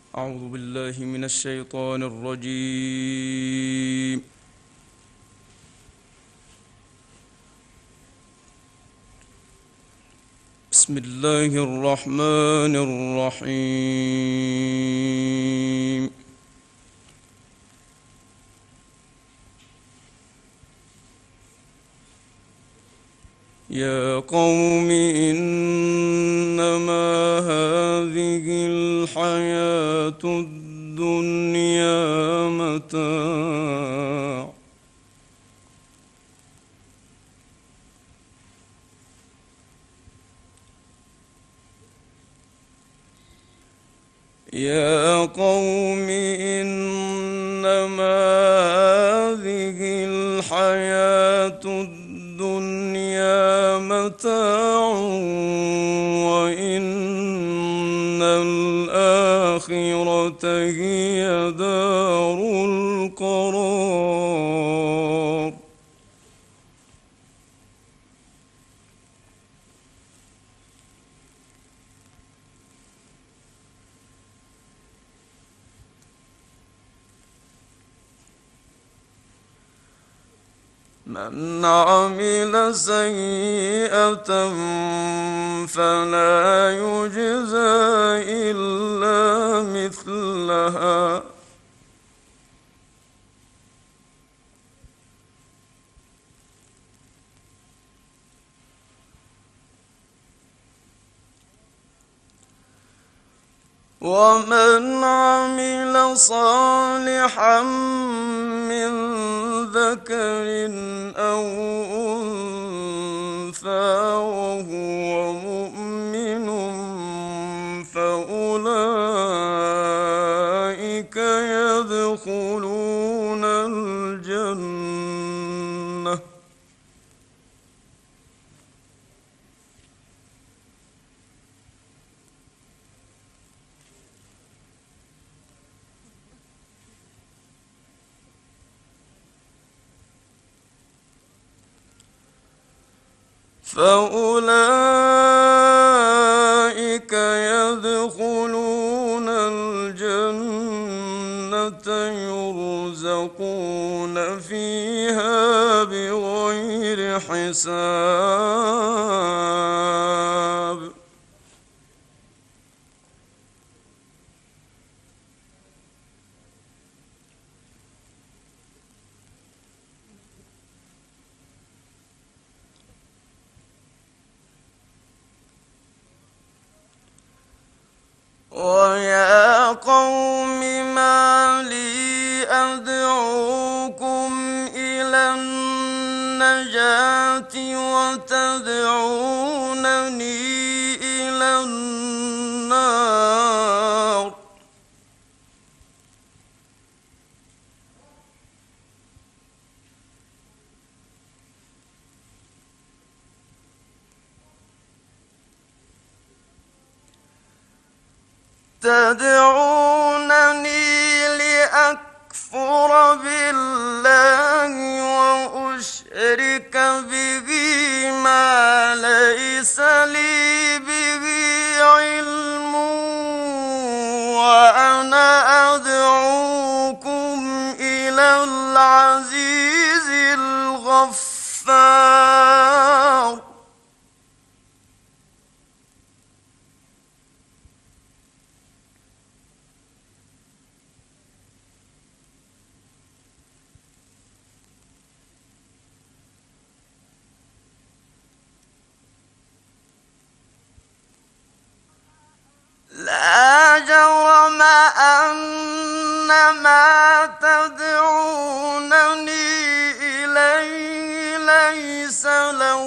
أعوذ بالله من الشيطان الرجيم. بسم الله الرحمن الرحيم. يا قوم إنما هذه الحياة الدنيا متاع يا قوم إنما هذه الحياة الدنيا متاع وإن الآخرة هي دار القرار. من عمل سيئة فلا يجزى إلا مثلها ومن عمل صالحا من ذكر أو أنثى وهو مؤمن فأولئك يدخلون الجنة يرزقون فيها بغير حساب. ويا قوم ما لي أدعوكم إلى النجاة وتدعونني إلى النار. تدعونني لأكفر بالله وأشرك به ما ليس لي به علم وأنا أدعوكم إلى العزيز الغفار. لا جرم أن ما تدعونني إليه ليس له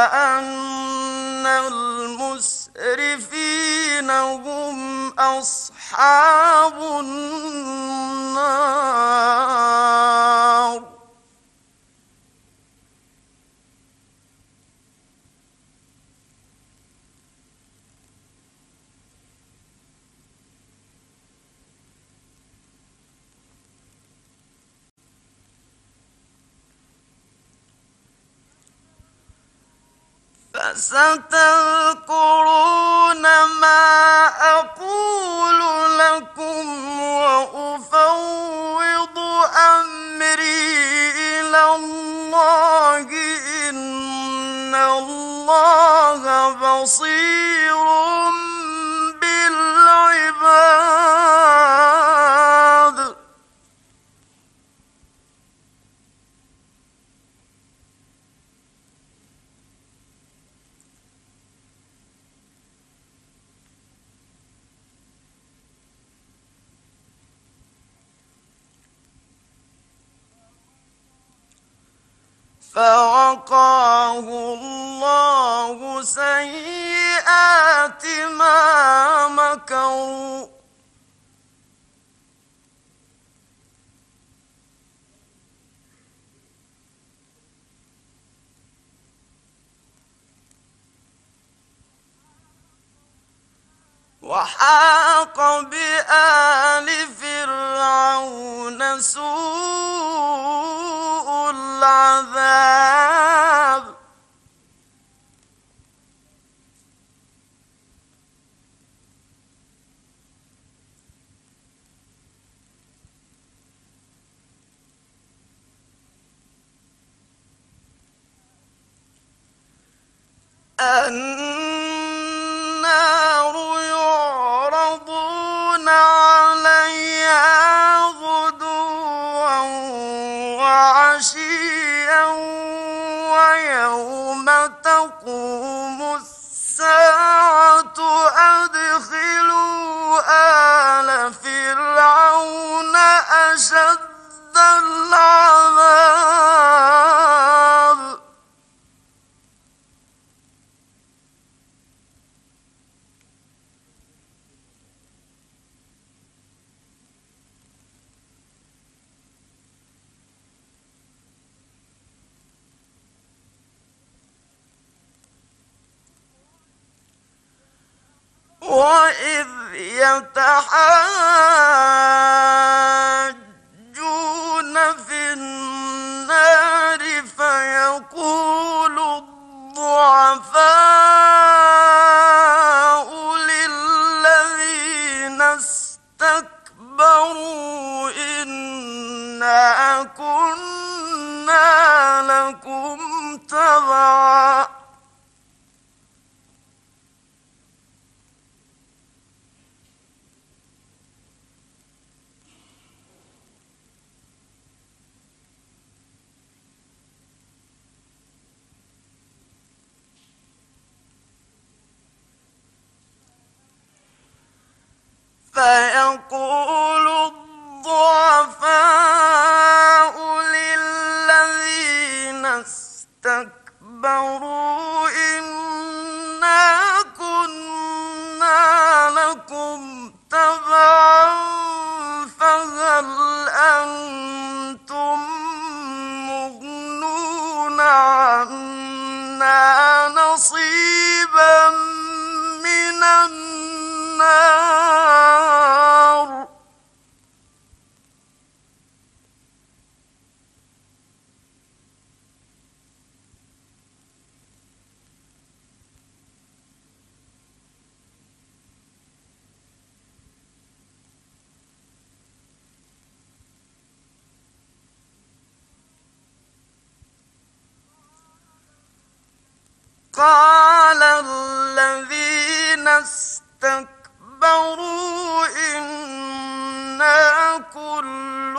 أن المسرفين هم أصحاب النار. فستذكرون ما أقول لكم وأفوض أمري إلى الله، إن الله بصير بالعباد. فوقاه الله سيئات ما مكروا، وحاق بآل فرعون سوء العذاب. النار يعرضون عليها غدوا وعشيا ويوم تقوم الساعة أدخلوا آل فرعون أشد العذاب. وإذ يتحاجون في النار فيقول الضعفاء للذين استكبروا إنا كنا لكم تبعا فيقول الضعفاء للذين استكبروا إنا كنا لكم تبعا فهل أنتم مغنون عنا نصيبا من النار. قال الذين استكبروا إنا كل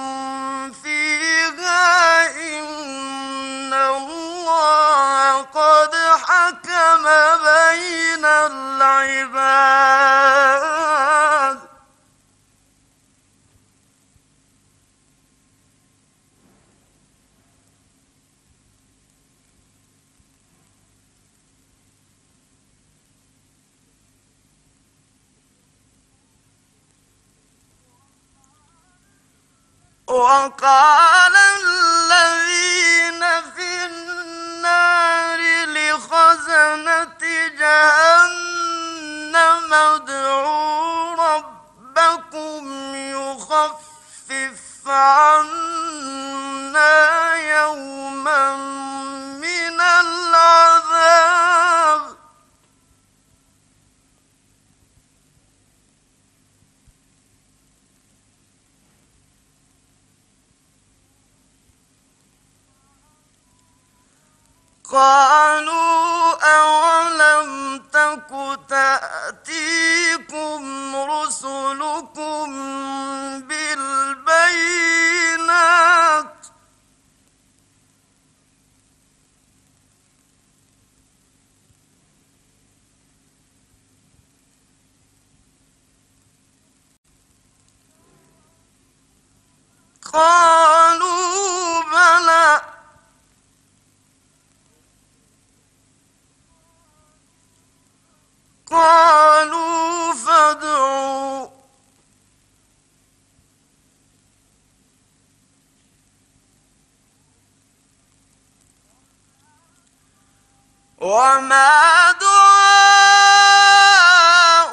فيها إن الله قد حكم بين العباد. وقال الذين في النار لخزنة جهنم ادعوا ربكم يخفف عنا يوما من العذاب قالوا أولم تك تأتيكم رسلكم بالبينات قالوا بلى قالوا فادعوا وما دعاء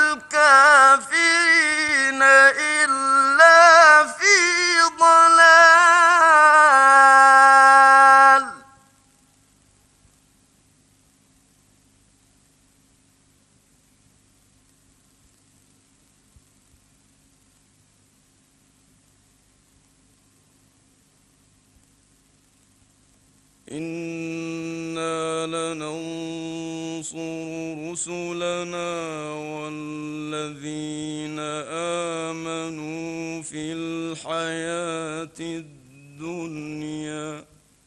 الكافرين إلا في ضلال إنا لننصر رسلنا والذين آمنوا في الحياة الدنيا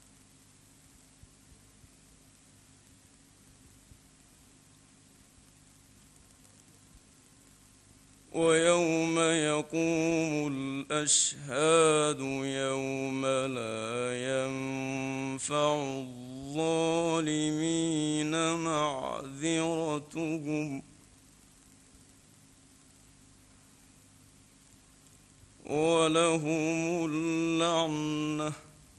ويوم يقوم الأشهاد يوم لا ينفع الظالمين معذرتهم ولهم اللعنة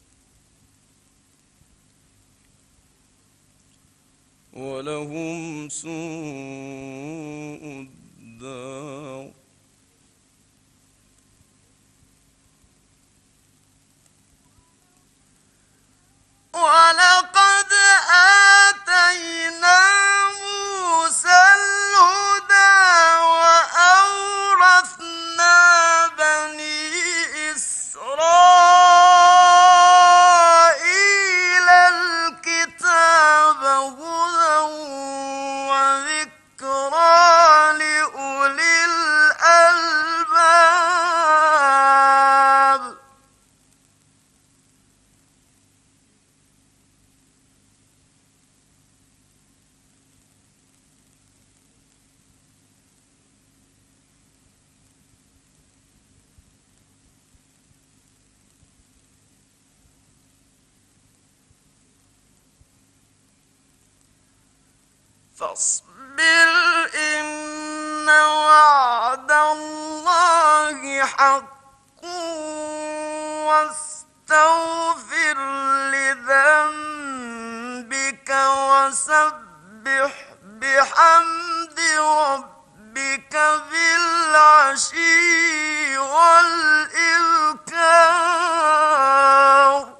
ولهم سوء الدار ولقد آتينا موسى الهدى وأورثنا بني إسرائيل الكتاب هدى وذكرى لأولي الألباب فاصبر إن وعد الله حق واستغفر لذنبك وسبح بحمد ربك بالعشي والإبكار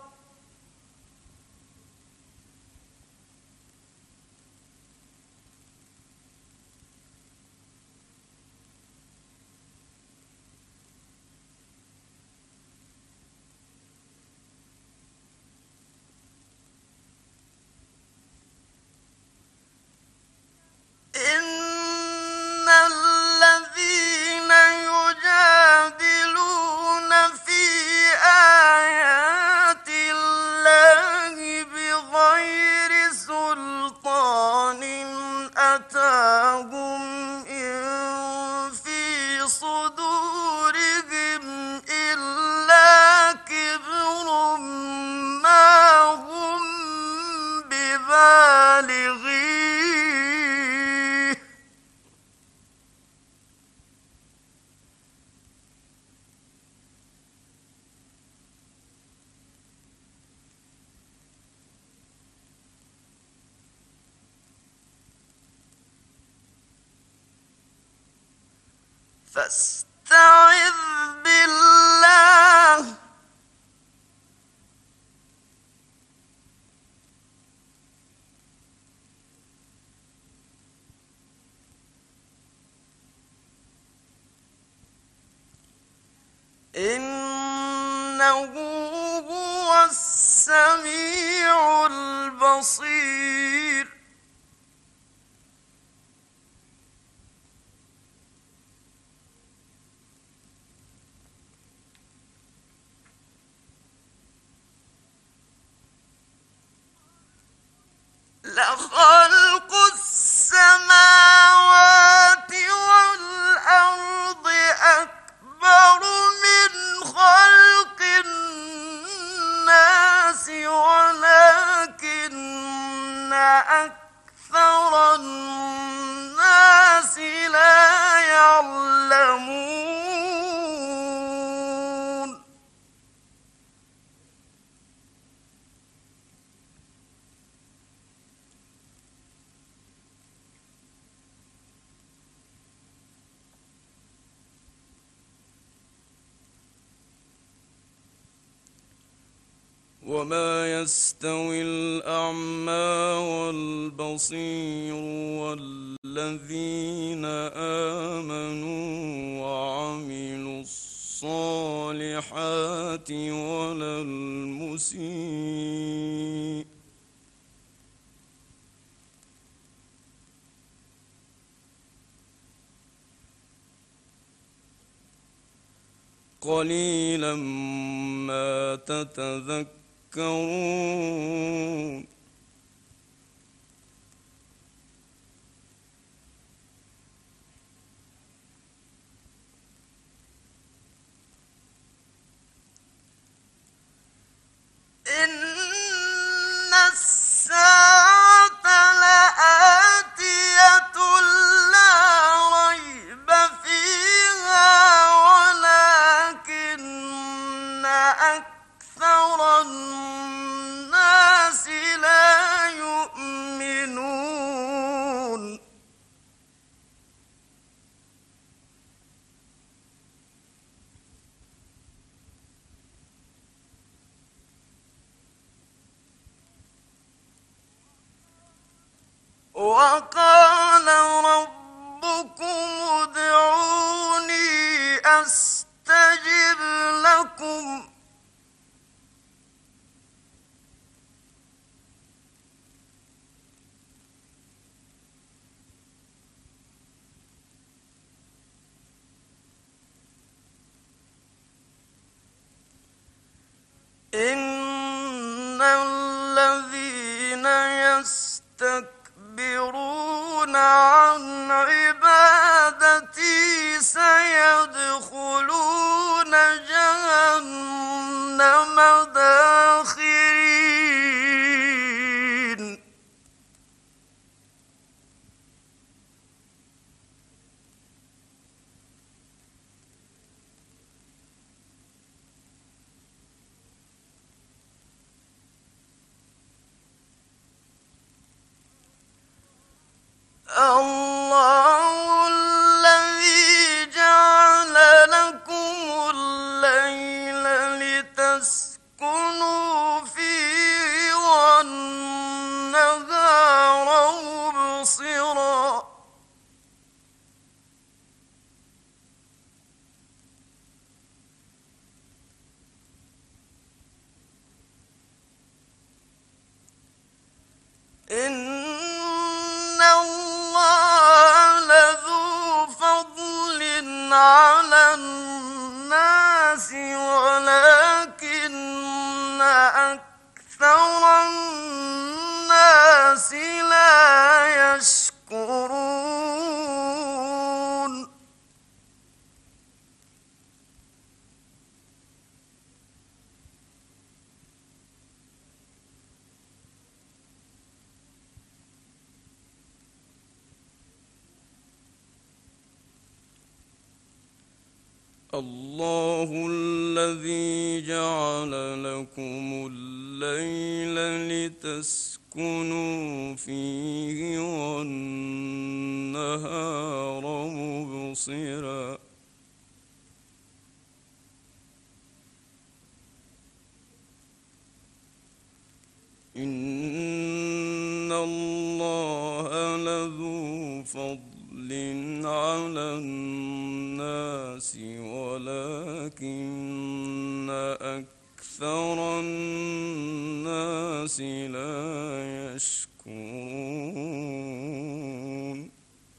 إن الذين يجادلون فاستعذ بالله إنه هو السميع البصير لخلق السماوات والأرض أكبر من خلق الناس ولكن أكثر الناس لا يعلمون وما يستوي الأعمى والبصير والذين آمنوا وعملوا الصالحات ولا المسيء قليلا ما تتذكرون إن الساعة لآتية لا ريب فيها ولكن أكثر الناس لا يؤمنون وقال ربكم ادعوني أستجب لكم إن الذين يستكبرون عن عبادتي سيدخلون جهنم داخرين الله الذي جعل لكم الليل لتسكنوا فيه والنهار مبصرا إن الله لذو فضل على الناس ولكن أكثر الناس لا يشكرون الله الذي جعل لكم الليل لتسكنوا فيه والنهار مبصرا إن الله لذو فضل على الناس ولكن أكثر الناس لا يشكرون.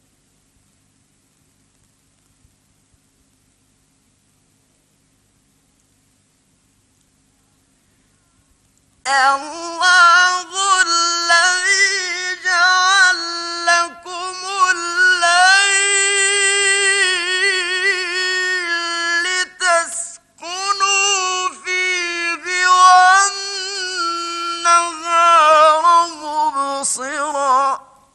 الله الذي جعل لكم الليل لتسكنوا فيه والنهار مبصرا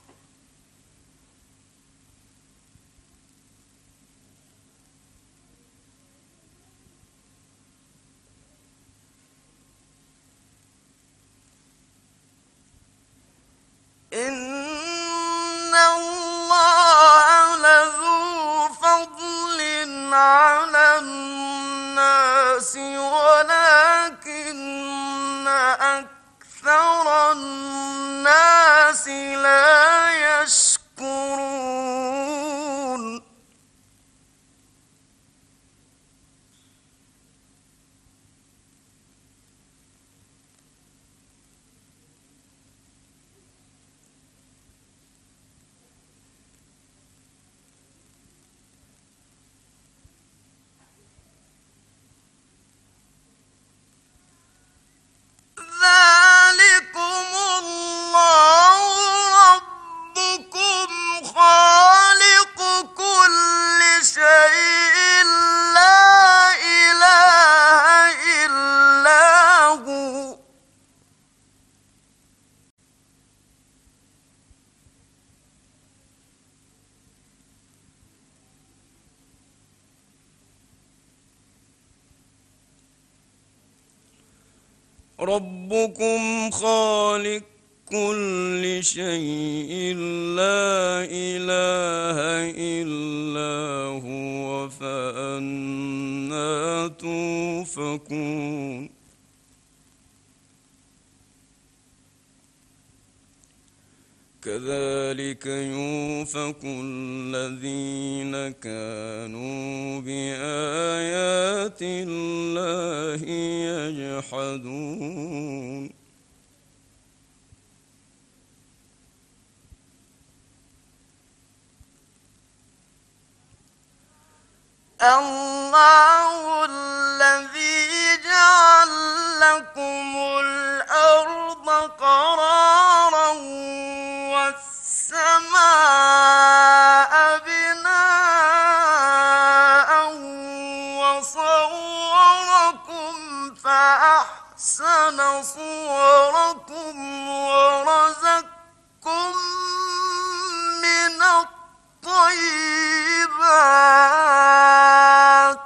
إن الله لذو فضل على الناس ولكن أكثر الناس لا يشكرون. ذلكم الله ربكم خالق كل شيء لا إله إلا هو. ربكم خالق كل شيء لا إله إلا هو فأنى توفكون. كذلك يؤفك الذين كانوا بآيات الله يجحدون. الله الذي جعل لكم الأرض قرارا والسماء بناء وصوركم فأحسن صوركم ورزقكم من الطيبات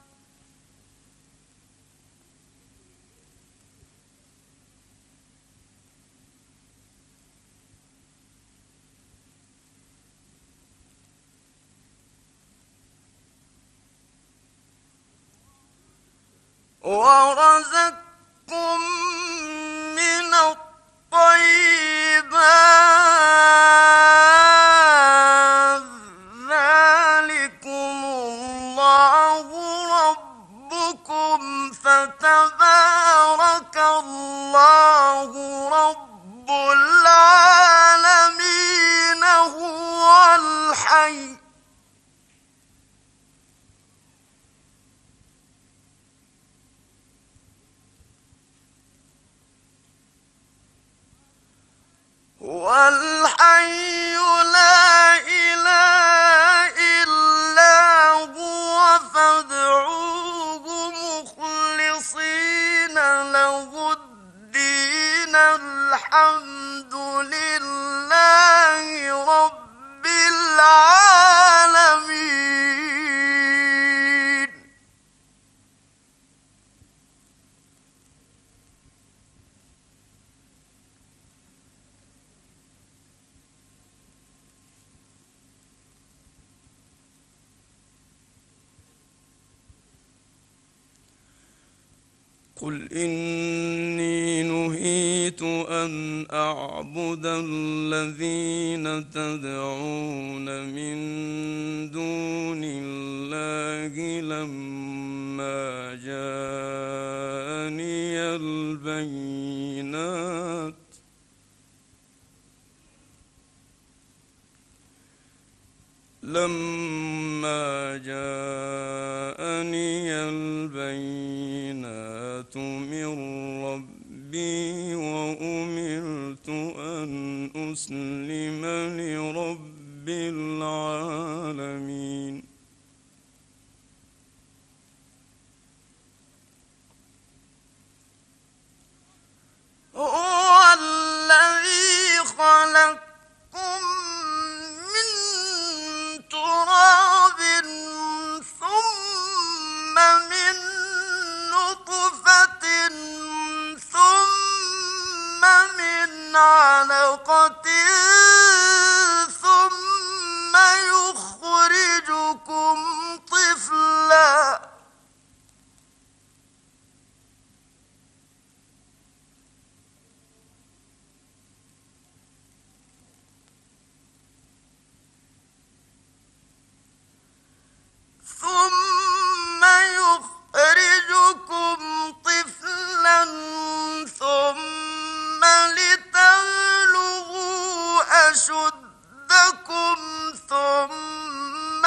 ورزقكم من الطيبات ذلكم الله ربكم فتبارك الله رب العالمين هو الحي لا إله إلا هو فادعوه مخلصين له الدين الحمد لله رب العالمين. قل إني نهيت نهيت أن أعبد الذين تدعون من دون الله لما جاءني البينات من ربي وأمرت أن أسلم لرب العالمين. هو الذي خلقكم من تراب ثم من نطفة ثم من علقة ثم يخرجكم طفلا ثم لتبلغوا أشدكم ثم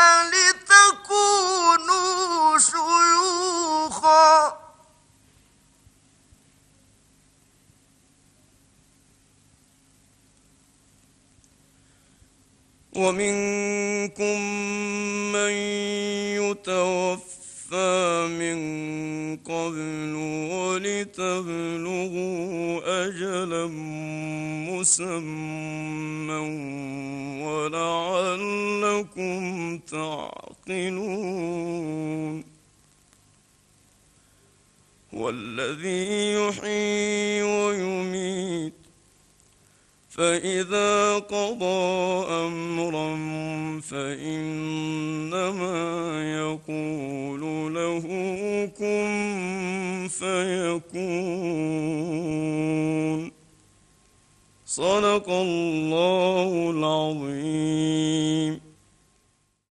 لتكونوا شيوخا ومنكم من يتوفى من قبل ولتبلغوا أجلا مسمى ولعلكم تعقلون. والذي يحيي ويميت فإذا قضى أمرا فإنما يقول له كن فيكون. صدق الله العظيم.